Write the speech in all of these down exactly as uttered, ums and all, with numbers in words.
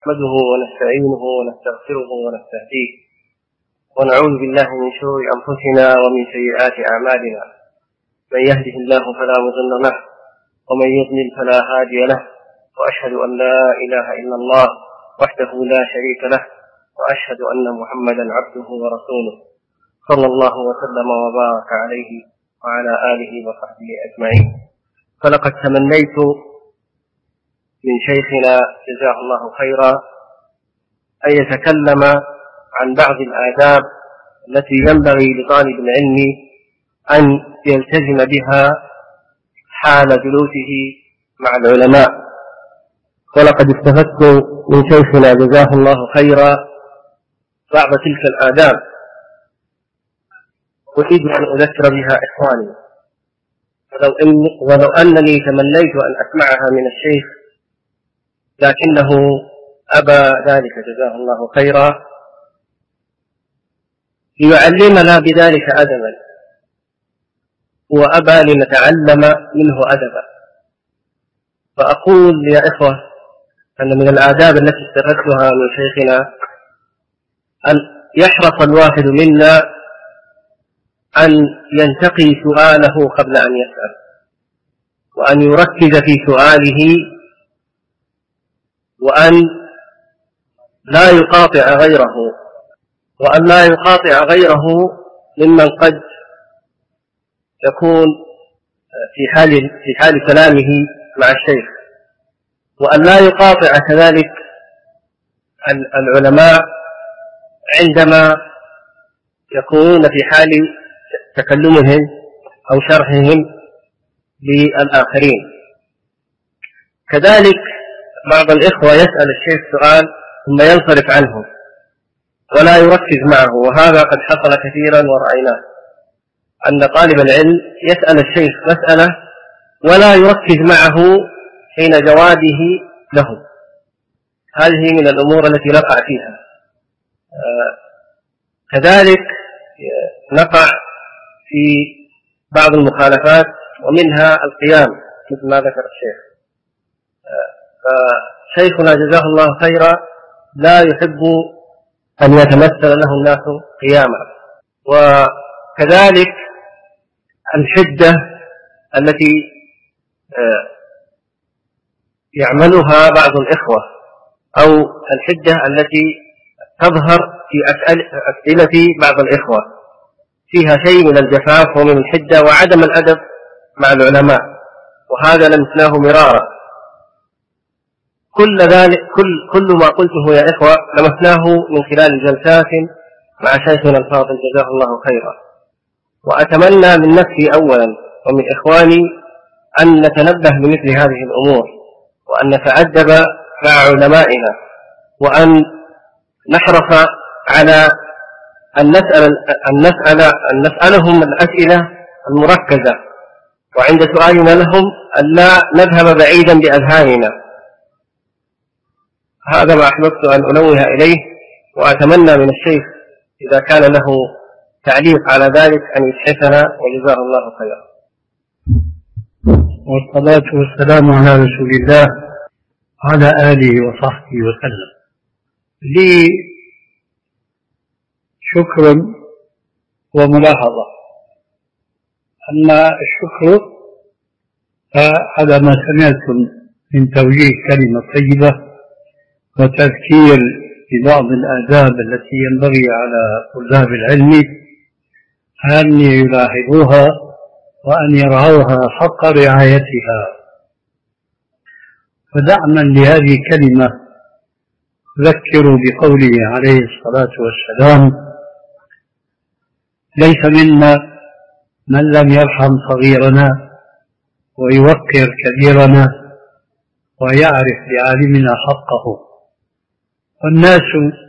نحمده ونستعينه ونستغفره ونستهديه ونعوذ بالله من شرور أنفسنا ومن سيئات أعمالنا. من يهده الله فلا مضل له ومن يضلل فلا هادي له، وأشهد أن لا إله إلا الله وحده لا شريك له، وأشهد أن محمدا عبده ورسوله صلى الله وسلم وبارك عليه وعلى آله وصحبه أجمعين. فلقد تمنيت من شيخنا جزاه الله خيرا أن يتكلم عن بعض الآداب التي ينبغي لطالب العلم أن يلتزم بها حال جلوسه مع العلماء. ولقد استفدت من شيخنا جزاه الله خيرا بعض تلك الآداب، أريد أن أذكر بها إخواني، ولو, إن ولو أنني تمنيت أن أسمعها من الشيخ لكنه أبى ذلك جزاه الله خيرا ليعلمنا بذلك أدبا، وأبى لنتعلم منه أدبا. فأقول يا إخوة أن من الآداب التي استفدتها من شيخنا أن يحرص الواحد منا أن ينتقي سؤاله قبل أن يسأل، وأن يركز في سؤاله، وأن لا يقاطع غيره وأن لا يقاطع غيره ممن قد يكون في حال في حال كلامه مع الشيخ، وأن لا يقاطع كذلك العلماء عندما يكونون في حال تكلمهم أو شرحهم للآخرين. كذلك بعض الإخوة يسأل الشيخ سؤال ثم ينصرف عنه ولا يركز معه، وهذا قد حصل كثيرا ورأيناه، أن طالب العلم يسأل الشيخ مسألة ولا يركز معه حين جوابه له. هذه من الأمور التي نقع فيها. آه كذلك نقع في بعض المخالفات، ومنها القيام مثل ما ذكر الشيخ. آه فشيخنا جزاه الله خيرا لا يحب أن يتمثل له الناس قياما. وكذلك الحدة التي يعملها بعض الإخوة، أو الحدة التي تظهر في أسئلة بعض الإخوة، فيها شيء من الجفاف ومن الحدة وعدم الأدب مع العلماء، وهذا لمسناه مرارا. كل ذلك كل كل ما قلته يا إخوة لمسناه من خلال جلسات مع شيخنا الفاضل جزاه الله خيرا. وأتمنى من نفسي أولا ومن إخواني أن نتنبه لمثل هذه الأمور، وأن نتأدب مع علمائنا، وأن نحرص على أن نسأل أن نسأل أن نسألهم الأسئلة المركزة، وعند سؤالنا لهم أن لا نذهب بعيدا بأذهاننا. هذا ما أحببت أن أنوه إليه، وأتمنى من الشيخ إذا كان له تعليق على ذلك أن يتحفنا، وجزاه الله خيرا. والصلاة والسلام على رسول الله وعلى آله وصحبه وسلم. لي شكر وملاحظة. أما الشكر على ما سمعتم من توجيه كلمة طيبة وتذكير ببعض الآداب التي ينبغي على طلاب العلم أن يلاحظوها وأن يرعوها حق رعايتها. ودعما لهذه الكلمة ذكروا بقوله عليه الصلاة والسلام: ليس منا من لم يرحم صغيرنا ويوقر كبيرنا ويعرف بعالمنا حقه. والناس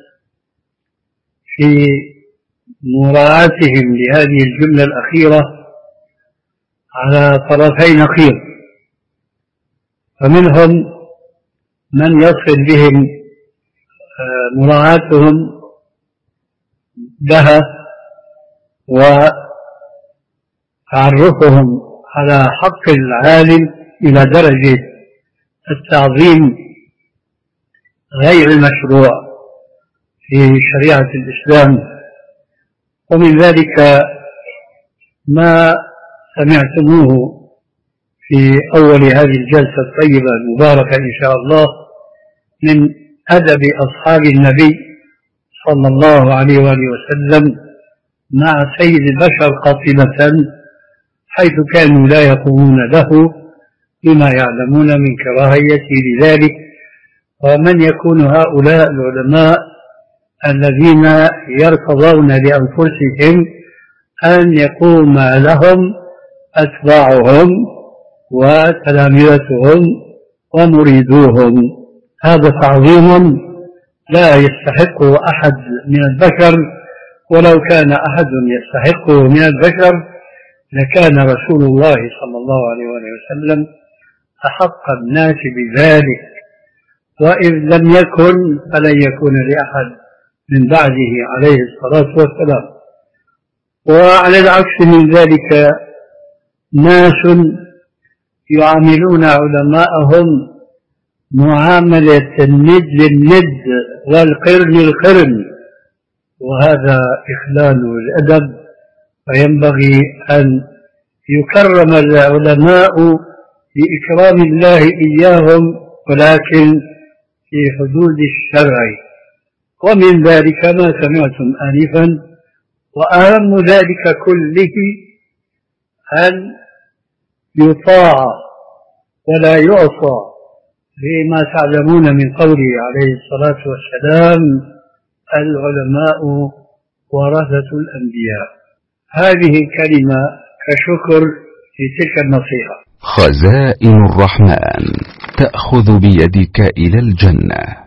في مراعاتهم لهذه الجملة الأخيرة على طرفي نقيض، فمنهم من يصل بهم مراعاتهم لها وتعرفهم على حق العالم إلى درجة التعظيم غير المشروع في شريعة الإسلام. ومن ذلك ما سمعتموه في أول هذه الجلسة الطيبة المباركة إن شاء الله من أدب أصحاب النبي صلى الله عليه وآله وسلم مع سيد البشر قاطبة، حيث كانوا لا يقومون له بما يعلمون من كراهيته لذلك. ومن يكون هؤلاء العلماء الذين يرتضون لأنفسهم أن يقوم لهم أتباعهم وتلامذتهم ومريدوهم؟ هذا تعظيم لا يستحقه أحد من البشر، ولو كان أحد يستحقه من البشر لكان رسول الله صلى الله عليه وسلم أحق الناس بذلك، وإذ لم يكن فلن يكون لأحد من بعده عليه الصلاة والسلام. وعلى العكس من ذلك ناس يعاملون علماءهم معاملة الند للند والقرن للقرن، وهذا إخلال الأدب. فينبغي أن يكرم العلماء بإكرام الله إياهم، ولكن في حدود الشرع. ومن ذلك ما سمعتم آنفا، وأهم ذلك كله أن يطاع ولا يعصى فيما تعلمون من قوله عليه الصلاة والسلام: العلماء ورثة الأنبياء. هذه الكلمة كشكر في تلك النصيحة. خزائن الرحمن تأخذ بيدك إلى الجنة.